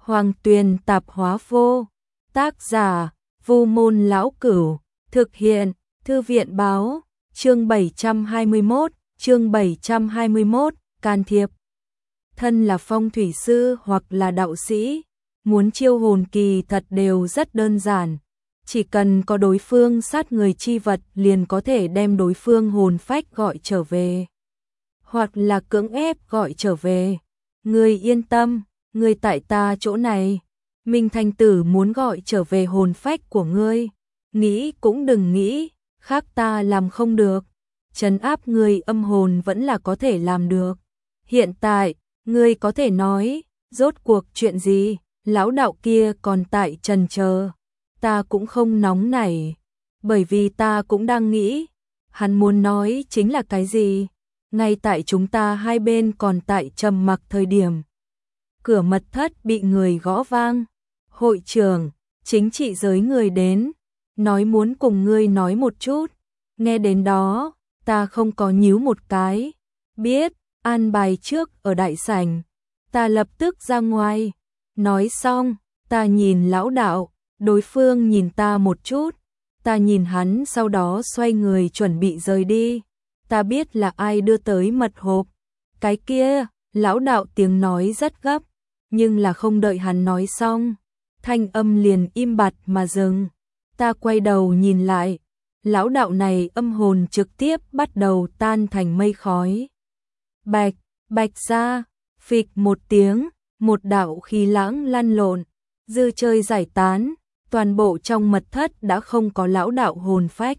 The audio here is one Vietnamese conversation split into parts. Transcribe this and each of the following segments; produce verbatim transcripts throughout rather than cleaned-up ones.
Hoàng Tuyền Tạp Hóa Vô. Tác giả: Vu Môn Lão Cửu. Thực hiện: Thư viện báo. Chương bảy trăm hai mươi mốt, chương bảy trăm hai mươi mốt, can thiệp. Thân là phong thủy sư hoặc là đạo sĩ, muốn chiêu hồn kỳ thật đều rất đơn giản. Chỉ cần có đối phương sát người chi vật liền có thể đem đối phương hồn phách gọi trở về. Hoặc là cưỡng ép gọi trở về. Ngươi yên tâm, ngươi tại ta chỗ này. Minh Thanh Tử muốn gọi trở về hồn phách của ngươi. Nghĩ cũng đừng nghĩ, khác ta làm không được. Trấn áp ngươi âm hồn vẫn là có thể làm được. Hiện tại, ngươi có thể nói, rốt cuộc chuyện gì, lão đạo kia còn tại trần chờ. Ta cũng không nóng nảy, bởi vì ta cũng đang nghĩ, hắn muốn nói chính là cái gì. Ngay tại chúng ta hai bên còn tại trầm mặc thời điểm, cửa mật thất bị người gõ vang. Hội trưởng, chính trị giới người đến, nói muốn cùng ngươi nói một chút. Nghe đến đó, ta không có nhíu một cái, biết, an bài trước ở đại sảnh. Ta lập tức ra ngoài, nói xong, ta nhìn lão đạo, đối phương nhìn ta một chút, ta nhìn hắn sau đó xoay người chuẩn bị rời đi. Ta biết là ai đưa tới mật hộp. Cái kia, lão đạo tiếng nói rất gấp, nhưng là không đợi hắn nói xong, thanh âm liền im bặt mà dừng. Ta quay đầu nhìn lại, lão đạo này âm hồn trực tiếp bắt đầu tan thành mây khói. Bạch, bạch ra, phịch một tiếng, một đạo khí lãng lăn lộn, dư chơi giải tán, toàn bộ trong mật thất đã không có lão đạo hồn phách.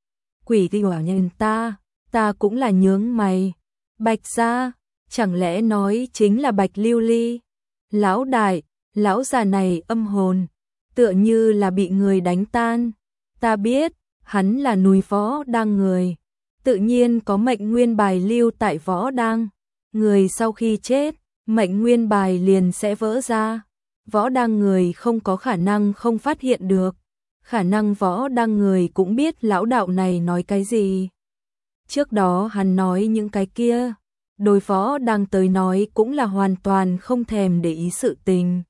Quỷ đi hỏa nhân ta, ta cũng là nhướng mày. Bạch ra, chẳng lẽ nói chính là Bạch Lưu Ly? Lão đại, lão già này âm hồn, tựa như là bị người đánh tan. Ta biết, hắn là núi Võ Đang người, tự nhiên có mệnh nguyên bài lưu tại Võ Đang. Người sau khi chết, mệnh nguyên bài liền sẽ vỡ ra. Võ Đang người không có khả năng không phát hiện được. Khả năng Võ Đang người cũng biết lão đạo này nói cái gì. Trước đó hắn nói những cái kia, đối Võ Đang tới nói cũng là hoàn toàn không thèm để ý sự tình.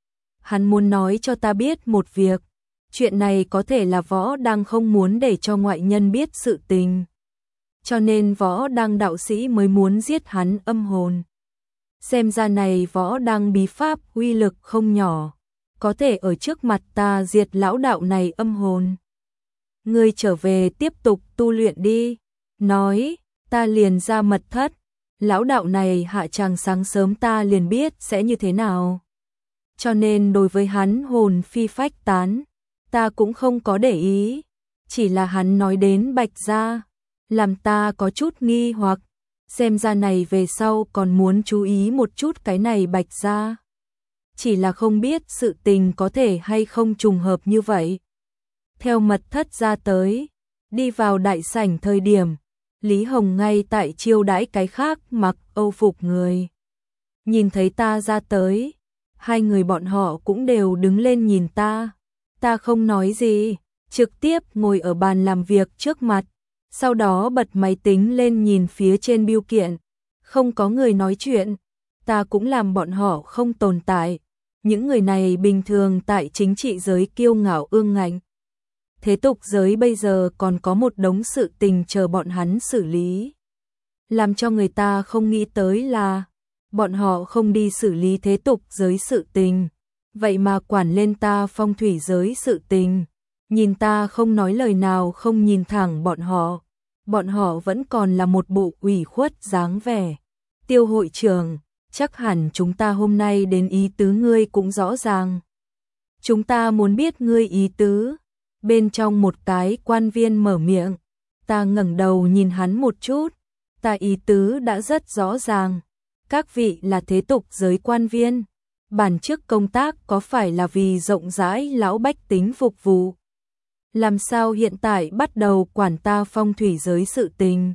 Hắn muốn nói cho ta biết một việc, chuyện này có thể là Võ Đang không muốn để cho ngoại nhân biết sự tình. Cho nên Võ Đang đạo sĩ mới muốn giết hắn âm hồn. Xem ra này Võ Đang bí pháp uy lực không nhỏ, có thể ở trước mặt ta diệt lão đạo này âm hồn. Ngươi trở về tiếp tục tu luyện đi. Nói, ta liền ra mật thất. Lão đạo này hạ tràng sáng sớm ta liền biết sẽ như thế nào. Cho nên đối với hắn hồn phi phách tán, ta cũng không có để ý. Chỉ là hắn nói đến Bạch gia, làm ta có chút nghi hoặc. Xem ra này về sau còn muốn chú ý một chút cái này Bạch gia. Chỉ là không biết sự tình có thể hay không trùng hợp như vậy. Theo mật thất ra tới, đi vào đại sảnh thời điểm, Lý Hồng ngay tại chiêu đãi cái khác mặc âu phục người. Nhìn thấy ta ra tới, hai người bọn họ cũng đều đứng lên nhìn ta. Ta không nói gì, trực tiếp ngồi ở bàn làm việc trước mặt, sau đó bật máy tính lên nhìn phía trên bưu kiện. Không có người nói chuyện, ta cũng làm bọn họ không tồn tại. Những người này bình thường tại chính trị giới kiêu ngạo ương ngạnh. Thế tục giới bây giờ còn có một đống sự tình chờ bọn hắn xử lý. Làm cho người ta không nghĩ tới là bọn họ không đi xử lý thế tục giới sự tình, vậy mà quản lên ta phong thủy giới sự tình. Nhìn ta không nói lời nào, không nhìn thẳng bọn họ. Bọn họ vẫn còn là một bộ ủy khuất dáng vẻ. Tiêu hội trưởng, chắc hẳn chúng ta hôm nay đến ý tứ ngươi cũng rõ ràng. Chúng ta muốn biết ngươi ý tứ. Bên trong một cái quan viên mở miệng, ta ngẩng đầu nhìn hắn một chút, ta ý tứ đã rất rõ ràng. Các vị là thế tục giới quan viên, bản chức công tác có phải là vì rộng rãi lão bách tính phục vụ? Làm sao hiện tại bắt đầu quản ta phong thủy giới sự tình?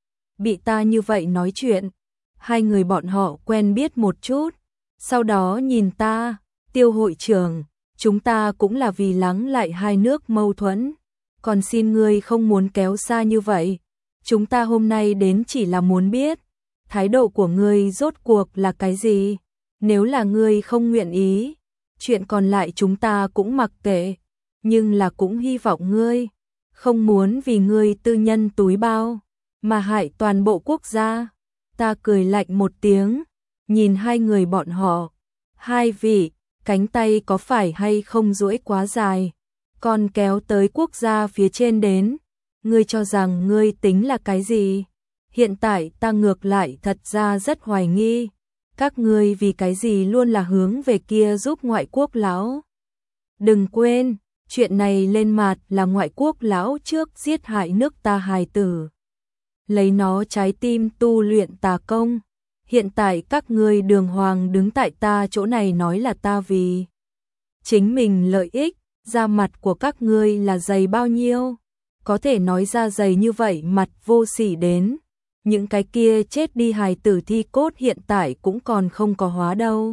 Bị ta như vậy nói chuyện, hai người bọn họ quen biết một chút, sau đó nhìn ta, Tiêu hội trưởng, chúng ta cũng là vì lắng lại hai nước mâu thuẫn, còn xin ngươi không muốn kéo xa như vậy. Chúng ta hôm nay đến chỉ là muốn biết, thái độ của ngươi rốt cuộc là cái gì? Nếu là ngươi không nguyện ý, chuyện còn lại chúng ta cũng mặc kệ, nhưng là cũng hy vọng ngươi không muốn vì ngươi tư nhân túi bao mà hại toàn bộ quốc gia. Ta cười lạnh một tiếng, nhìn hai người bọn họ, hai vị, cánh tay có phải hay không duỗi quá dài, còn kéo tới quốc gia phía trên đến, ngươi cho rằng ngươi tính là cái gì? Hiện tại ta ngược lại thật ra rất hoài nghi, các ngươi vì cái gì luôn là hướng về kia giúp ngoại quốc lão. Đừng quên, chuyện này lên mặt là ngoại quốc lão trước giết hại nước ta hài tử, lấy nó trái tim tu luyện tà công. Hiện tại các ngươi đường hoàng đứng tại ta chỗ này nói là ta vì chính mình lợi ích, da mặt của các ngươi là dày bao nhiêu, có thể nói ra dày như vậy mặt vô sỉ đến. Những cái kia chết đi hài tử thi cốt hiện tại cũng còn không có hóa đâu.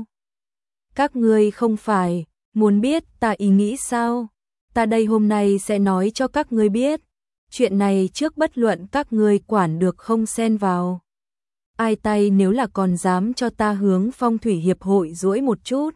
Các ngươi không phải muốn biết ta ý nghĩ sao? Ta đây hôm nay sẽ nói cho các ngươi biết. Chuyện này trước bất luận các ngươi quản được không xen vào. Ai tay nếu là còn dám cho ta hướng phong thủy hiệp hội duỗi một chút.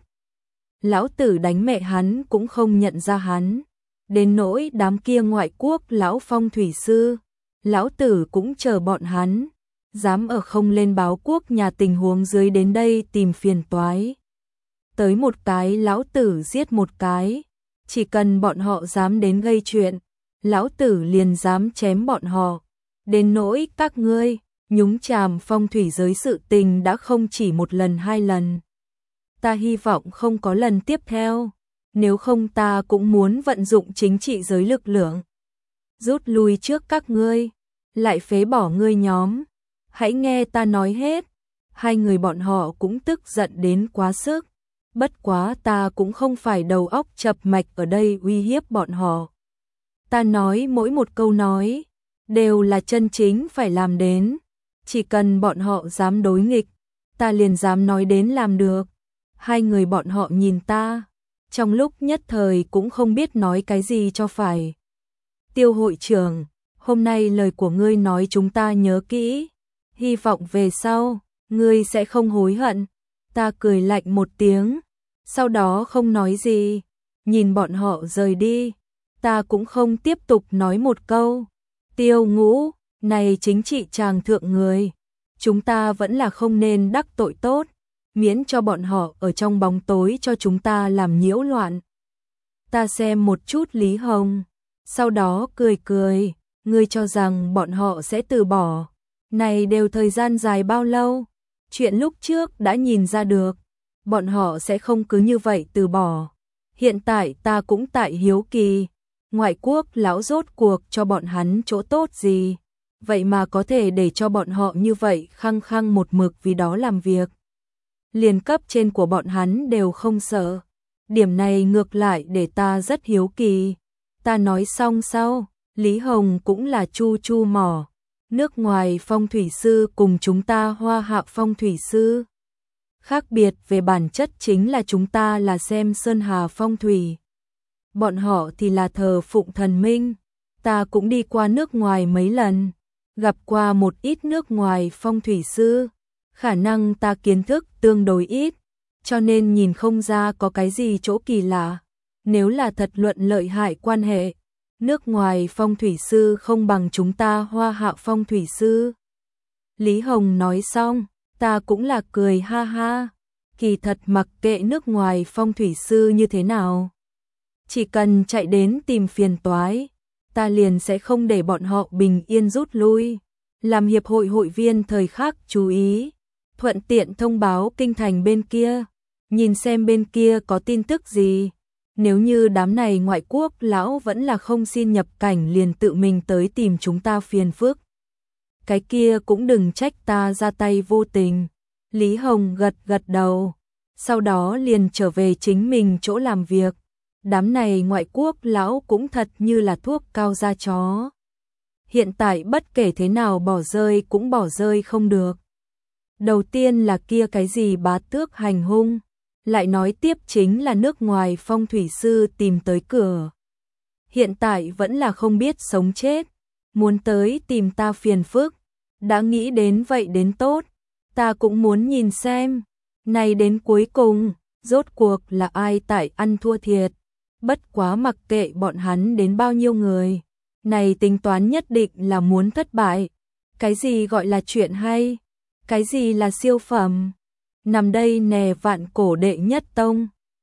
Lão tử đánh mẹ hắn cũng không nhận ra hắn. Đến nỗi đám kia ngoại quốc lão phong thủy sư, lão tử cũng chờ bọn hắn, dám ở không lên báo quốc nhà tình huống dưới đến đây tìm phiền toái. Tới một cái lão tử giết một cái, chỉ cần bọn họ dám đến gây chuyện, lão tử liền dám chém bọn họ. Đến nỗi các ngươi, nhúng chàm phong thủy giới sự tình đã không chỉ một lần hai lần. Ta hy vọng không có lần tiếp theo, nếu không ta cũng muốn vận dụng chính trị giới lực lượng. Rút lui trước các ngươi, lại phế bỏ ngươi nhóm. Hãy nghe ta nói hết. Hai người bọn họ cũng tức giận đến quá sức. Bất quá ta cũng không phải đầu óc chập mạch ở đây uy hiếp bọn họ. Ta nói mỗi một câu nói, đều là chân chính phải làm đến. Chỉ cần bọn họ dám đối nghịch, ta liền dám nói đến làm được. Hai người bọn họ nhìn ta, trong lúc nhất thời cũng không biết nói cái gì cho phải. Tiêu hội trưởng, hôm nay lời của ngươi nói chúng ta nhớ kỹ, hy vọng về sau, ngươi sẽ không hối hận. Ta cười lạnh một tiếng, sau đó không nói gì, nhìn bọn họ rời đi, ta cũng không tiếp tục nói một câu. Tiêu Ngũ, này chính trị tràng thượng người, chúng ta vẫn là không nên đắc tội tốt, miễn cho bọn họ ở trong bóng tối cho chúng ta làm nhiễu loạn. Ta xem một chút Lý Hồng, sau đó cười cười, ngươi cho rằng bọn họ sẽ từ bỏ. Này đều thời gian dài bao lâu, chuyện lúc trước đã nhìn ra được, bọn họ sẽ không cứ như vậy từ bỏ. Hiện tại ta cũng tại hiếu kỳ, ngoại quốc lão rốt cuộc cho bọn hắn chỗ tốt gì, vậy mà có thể để cho bọn họ như vậy khăng khăng một mực vì đó làm việc. Liền cấp trên của bọn hắn đều không sợ, điểm này ngược lại để ta rất hiếu kỳ. Ta nói xong sau, Lý Hồng cũng là chu chu mỏ. Nước ngoài phong thủy sư cùng chúng ta Hoa Hạ phong thủy sư. Khác biệt về bản chất chính là chúng ta là xem sơn hà phong thủy. Bọn họ thì là thờ phụng thần minh. Ta cũng đi qua nước ngoài mấy lần, gặp qua một ít nước ngoài phong thủy sư. Khả năng ta kiến thức tương đối ít, cho nên nhìn không ra có cái gì chỗ kỳ lạ. Nếu là thật luận lợi hại quan hệ, nước ngoài phong thủy sư không bằng chúng ta Hoa Hạ phong thủy sư. Lý Hồng nói xong, ta cũng là cười ha ha. Kỳ thật mặc kệ nước ngoài phong thủy sư như thế nào, chỉ cần chạy đến tìm phiền toái, ta liền sẽ không để bọn họ bình yên rút lui. Làm hiệp hội hội viên thời khắc chú ý, thuận tiện thông báo kinh thành bên kia, nhìn xem bên kia có tin tức gì. Nếu như đám này ngoại quốc lão vẫn là không xin nhập cảnh liền tự mình tới tìm chúng ta phiền phức, cái kia cũng đừng trách ta ra tay vô tình. Lý Hồng gật gật đầu, sau đó liền trở về chính mình chỗ làm việc. Đám này ngoại quốc lão cũng thật như là thuốc cao da chó. Hiện tại bất kể thế nào bỏ rơi cũng bỏ rơi không được. Đầu tiên là kia cái gì bá tước hành hung, lại nói tiếp chính là nước ngoài phong thủy sư tìm tới cửa. Hiện tại vẫn là không biết sống chết, muốn tới tìm ta phiền phức. Đã nghĩ đến vậy đến tốt, ta cũng muốn nhìn xem, này đến cuối cùng, Rốt cuộc là ai tại ăn thua thiệt, bất quá mặc kệ bọn hắn đến bao nhiêu người, này tính toán nhất định là muốn thất bại. Cái gì gọi là chuyện hay? Cái gì là siêu phẩm? Nằm đây nè vạn cổ đệ nhất tông.